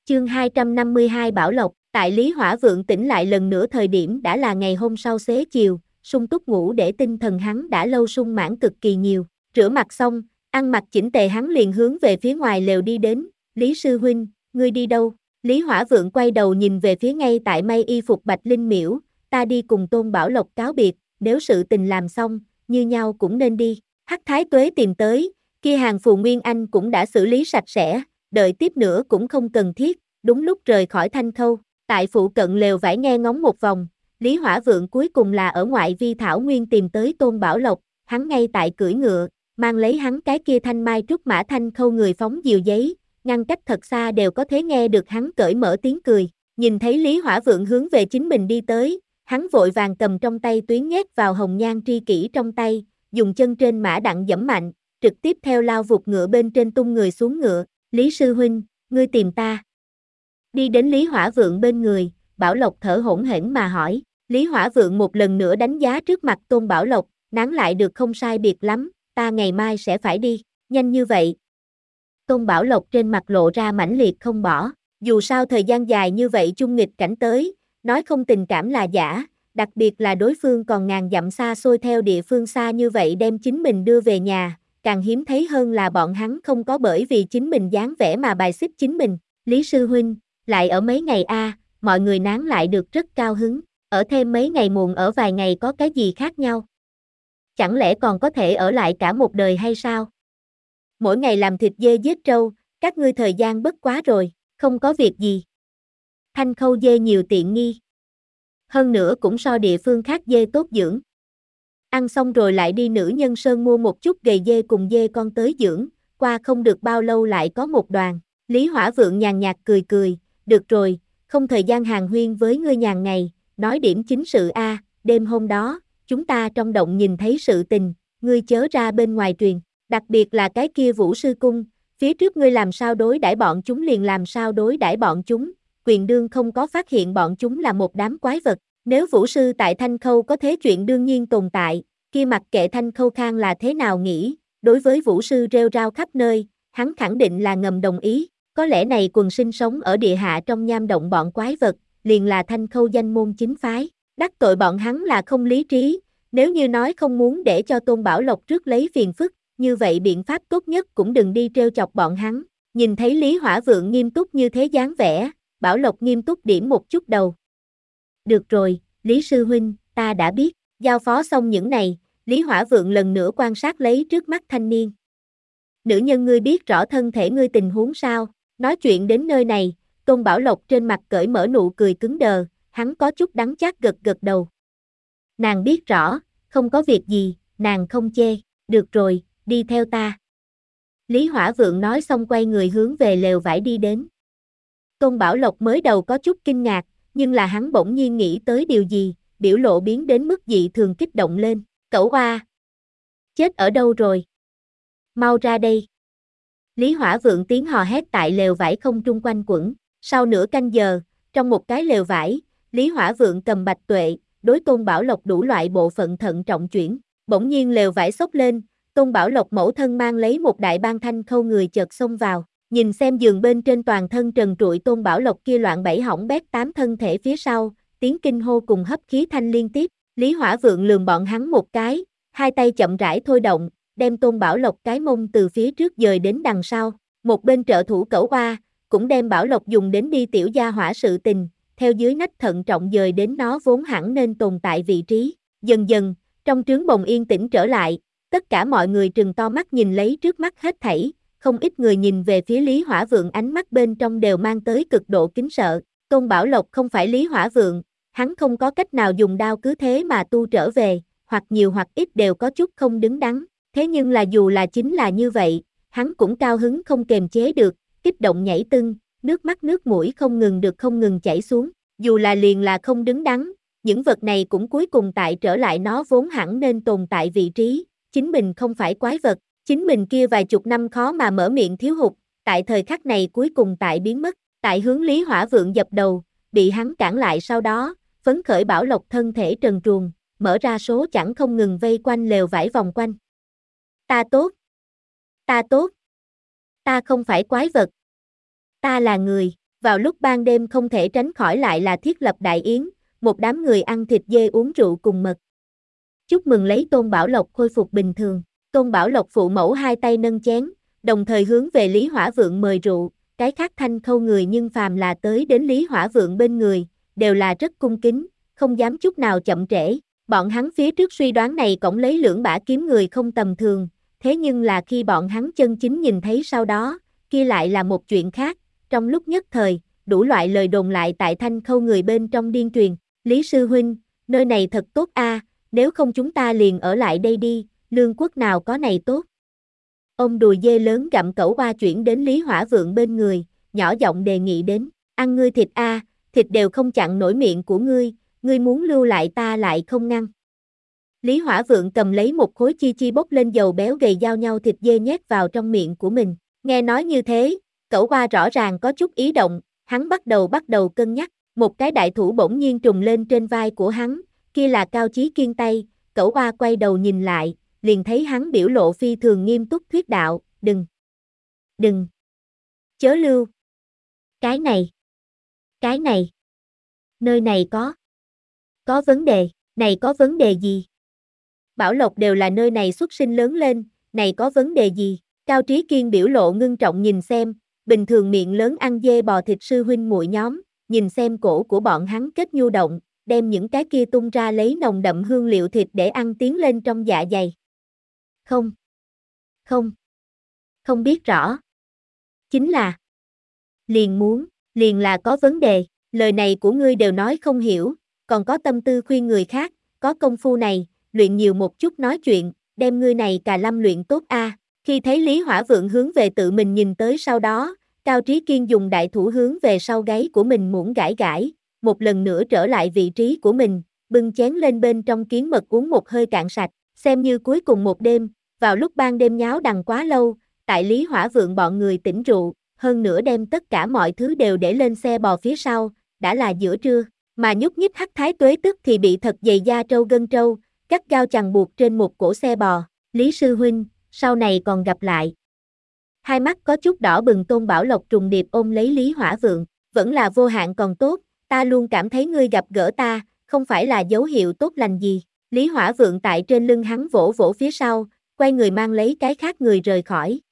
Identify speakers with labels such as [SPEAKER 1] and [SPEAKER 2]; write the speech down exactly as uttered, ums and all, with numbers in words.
[SPEAKER 1] Chương hai trăm năm mươi hai Bảo Lộc, tại Lý Hỏa Vượng tỉnh lại lần nữa thời điểm đã là ngày hôm sau xế chiều, sung túc ngủ để tinh thần hắn đã lâu sung mãn cực kỳ nhiều, rửa mặt xong, ăn mặc chỉnh tề hắn liền hướng về phía ngoài lều đi đến, Lý sư huynh, ngươi đi đâu? Lý Hỏa Vượng quay đầu nhìn về phía ngay tại may y phục Bạch Linh Miễu, ta đi cùng Tôn Bảo Lộc cáo biệt, nếu sự tình làm xong, như nhau cũng nên đi, Hắc Thái Tuế tìm tới, kia hàng Phù Nguyên Anh cũng đã xử lý sạch sẽ, đợi tiếp nữa cũng không cần thiết, đúng lúc rời khỏi Thanh Khâu, tại phụ cận lều vải nghe ngóng một vòng, Lý Hỏa Vượng cuối cùng là ở ngoại vi thảo nguyên tìm tới Tôn Bảo Lộc, hắn ngay tại cưỡi ngựa, mang lấy hắn cái kia thanh mai trúc mã Thanh Khâu người phóng diều giấy, ngăn cách thật xa đều có thể nghe được hắn cởi mở tiếng cười, nhìn thấy Lý Hỏa Vượng hướng về chính mình đi tới, hắn vội vàng cầm trong tay tuyến nhét vào hồng nhan tri kỷ trong tay, dùng chân trên mã đặng giẫm mạnh, trực tiếp theo lao vụt ngựa bên trên tung người xuống ngựa, Lý sư huynh, ngươi tìm ta. Đi đến Lý Hỏa Vượng bên người, Bảo Lộc thở hổn hển mà hỏi, Lý Hỏa Vượng một lần nữa đánh giá trước mặt Tôn Bảo Lộc, nán lại được không sai biệt lắm, ta ngày mai sẽ phải đi, nhanh như vậy. Tôn Bảo Lộc trên mặt lộ ra mãnh liệt không bỏ, dù sao thời gian dài như vậy chung nghịch cảnh tới, nói không tình cảm là giả, đặc biệt là đối phương còn ngàn dặm xa xôi theo địa phương xa như vậy đem chính mình đưa về nhà, càng hiếm thấy hơn là bọn hắn không có bởi vì chính mình dáng vẻ mà bài xích chính mình, Lý sư huynh, lại ở mấy ngày a, à, mọi người nán lại được rất cao hứng, ở thêm mấy ngày muộn ở vài ngày có cái gì khác nhau? Chẳng lẽ còn có thể ở lại cả một đời hay sao? Mỗi ngày làm thịt dê giết trâu, các ngươi thời gian bất quá rồi, không có việc gì. Thanh Khâu dê nhiều tiện nghi. Hơn nữa cũng so địa phương khác dê tốt dưỡng. Ăn xong rồi lại đi Nữ Nhân Sơn mua một chút gầy dê cùng dê con tới dưỡng, qua không được bao lâu lại có một đoàn. Lý Hỏa Vượng nhàn nhạt cười cười, được rồi, không thời gian hàn huyên với ngươi nhàn ngày, nói điểm chính sự a, à, đêm hôm đó, chúng ta trong động nhìn thấy sự tình, ngươi chớ ra bên ngoài truyền, đặc biệt là cái kia Vũ Sư Cung, phía trước ngươi làm sao đối đãi bọn chúng liền làm sao đối đãi bọn chúng, Quyền Đương không có phát hiện bọn chúng là một đám quái vật, nếu Vũ Sư tại Thanh Khâu có thế chuyện đương nhiên tồn tại, kia mặc kệ Thanh Khâu Khang là thế nào nghĩ, đối với Vũ Sư rêu rao khắp nơi, hắn khẳng định là ngầm đồng ý. Có lẽ này quần sinh sống ở địa hạ trong nham động bọn quái vật, liền là Thanh Khâu danh môn chính phái, đắc tội bọn hắn là không lý trí, nếu như nói không muốn để cho Tôn Bảo Lộc trước lấy phiền phức, như vậy biện pháp tốt nhất cũng đừng đi trêu chọc bọn hắn, nhìn thấy Lý Hỏa Vượng nghiêm túc như thế dáng vẻ, Bảo Lộc nghiêm túc điểm một chút đầu. Được rồi, Lý sư huynh, ta đã biết, giao phó xong những này, Lý Hỏa Vượng lần nữa quan sát lấy trước mắt thanh niên. Nữ nhân ngươi biết rõ thân thể ngươi tình huống sao? Nói chuyện đến nơi này, Tôn Bảo Lộc trên mặt cởi mở nụ cười cứng đờ, hắn có chút đắng chát gật gật đầu. Nàng biết rõ, không có việc gì, nàng không chê, được rồi, đi theo ta. Lý Hỏa Vượng nói xong quay người hướng về lều vải đi đến. Tôn Bảo Lộc mới đầu có chút kinh ngạc, nhưng là hắn bỗng nhiên nghĩ tới điều gì, biểu lộ biến đến mức dị thường kích động lên, cẩu oa. Chết ở đâu rồi? Mau ra đây. Lý Hỏa Vượng tiếng hò hét tại lều vải không trung quanh quẩn, sau nửa canh giờ, trong một cái lều vải, Lý Hỏa Vượng cầm bạch tuệ, đối Tôn Bảo Lộc đủ loại bộ phận thận trọng chuyển, bỗng nhiên lều vải xốc lên, Tôn Bảo Lộc mẫu thân mang lấy một đại bang Thanh Khâu người chợt xông vào, nhìn xem giường bên trên toàn thân trần trụi Tôn Bảo Lộc kia loạn bảy hỏng bét tám thân thể phía sau, tiếng kinh hô cùng hấp khí thanh liên tiếp, Lý Hỏa Vượng lườm bọn hắn một cái, hai tay chậm rãi thôi động, đem Tôn Bảo Lộc cái mông từ phía trước dời đến đằng sau, một bên trợ thủ cẩu oa, cũng đem Bảo Lộc dùng đến đi tiểu gia hỏa sự tình, theo dưới nách thận trọng dời đến nó vốn hẳn nên tồn tại vị trí, dần dần, trong trướng bồng yên tĩnh trở lại, tất cả mọi người trừng to mắt nhìn lấy trước mắt hết thảy, không ít người nhìn về phía Lý Hỏa Vượng ánh mắt bên trong đều mang tới cực độ kính sợ, Tôn Bảo Lộc không phải Lý Hỏa Vượng, hắn không có cách nào dùng đao cứ thế mà tu trở về, hoặc nhiều hoặc ít đều có chút không đứng đắn. Thế nhưng là dù là chính là như vậy, hắn cũng cao hứng không kềm chế được, kích động nhảy tưng, nước mắt nước mũi không ngừng được không ngừng chảy xuống, dù là liền là không đứng đắn, những vật này cũng cuối cùng tại trở lại nó vốn hẳn nên tồn tại vị trí, chính mình không phải quái vật, chính mình kia vài chục năm khó mà mở miệng thiếu hụt, tại thời khắc này cuối cùng tại biến mất, tại hướng Lý Hỏa Vượng dập đầu, bị hắn cản lại sau đó, phấn khởi Bảo Lộc thân thể trần truồng, mở ra số chẳng không ngừng vây quanh lều vải vòng quanh. Ta tốt. Ta tốt. Ta không phải quái vật. Ta là người. Vào lúc ban đêm không thể tránh khỏi lại là thiết lập đại yến, một đám người ăn thịt dê uống rượu cùng mật. Chúc mừng lấy Tôn Bảo Lộc khôi phục bình thường. Tôn Bảo Lộc phụ mẫu hai tay nâng chén, đồng thời hướng về Lý Hỏa Vượng mời rượu, cái khác Thanh Khâu người nhưng phàm là tới đến Lý Hỏa Vượng bên người, đều là rất cung kính, không dám chút nào chậm trễ. Bọn hắn phía trước suy đoán này cổng lấy lưỡng bả kiếm người không tầm thường, thế nhưng là khi bọn hắn chân chính nhìn thấy sau đó, kia lại là một chuyện khác, trong lúc nhất thời, đủ loại lời đồn lại tại Thanh Khâu người bên trong điên truyền. Lý sư huynh, nơi này thật tốt a, nếu không chúng ta liền ở lại đây đi, lương quốc nào có này tốt. Ông đùi dê lớn gặm cẩu qua chuyển đến Lý Hỏa Vượng bên người, nhỏ giọng đề nghị đến, ăn ngươi thịt a, thịt đều không chặn nổi miệng của ngươi, ngươi muốn lưu lại ta lại không ngăn. Lý Hỏa Vượng cầm lấy một khối chi chi bốc lên dầu béo gầy giao nhau thịt dê nhét vào trong miệng của mình, nghe nói như thế, cẩu qua rõ ràng có chút ý động, hắn bắt đầu bắt đầu cân nhắc, một cái đại thủ bỗng nhiên trùng lên trên vai của hắn, kia là Cao Chí Kiên tay, cẩu qua quay đầu nhìn lại, liền thấy hắn biểu lộ phi thường nghiêm túc thuyết đạo, đừng, đừng, chớ lưu, cái này, cái này, nơi này có, có vấn đề, này có vấn đề gì? Bảo Lộc đều là nơi này xuất sinh lớn lên, này có vấn đề gì? Cao Trí Kiên biểu lộ ngưng trọng nhìn xem, bình thường miệng lớn ăn dê bò thịt sư huynh muội nhóm, nhìn xem cổ của bọn hắn kết nhu động, đem những cái kia tung ra lấy nồng đậm hương liệu thịt để ăn tiến lên trong dạ dày. Không, không, không biết rõ. Chính là, liền muốn, liền là có vấn đề, lời này của ngươi đều nói không hiểu, còn có tâm tư khuyên người khác, có công phu này, luyện nhiều một chút nói chuyện, đem ngươi này cà lâm luyện tốt a. Khi thấy Lý Hỏa Vượng hướng về tự mình nhìn tới sau đó, Cao Trí Kiên dùng đại thủ hướng về sau gáy của mình muỗng gãi gãi, một lần nữa trở lại vị trí của mình, bưng chén lên bên trong kiến mật uống một hơi cạn sạch, xem như cuối cùng một đêm, vào lúc ban đêm nháo đằng quá lâu, tại Lý Hỏa Vượng bọn người tỉnh rượu, hơn nữa đem tất cả mọi thứ đều để lên xe bò phía sau, đã là giữa trưa, mà nhúc nhích hắc thái tuế tức thì bị thật dày da trâu gân trâu, gắt gao chằng buộc trên một cổ xe bò, Lý sư huynh, sau này còn gặp lại. Hai mắt có chút đỏ bừng Tôn Bảo Lộc trùng điệp ôm lấy Lý Hỏa Vượng, vẫn là vô hạn còn tốt, ta luôn cảm thấy ngươi gặp gỡ ta, không phải là dấu hiệu tốt lành gì. Lý Hỏa Vượng tại trên lưng hắn vỗ vỗ phía sau, quay người mang lấy cái khác người rời khỏi.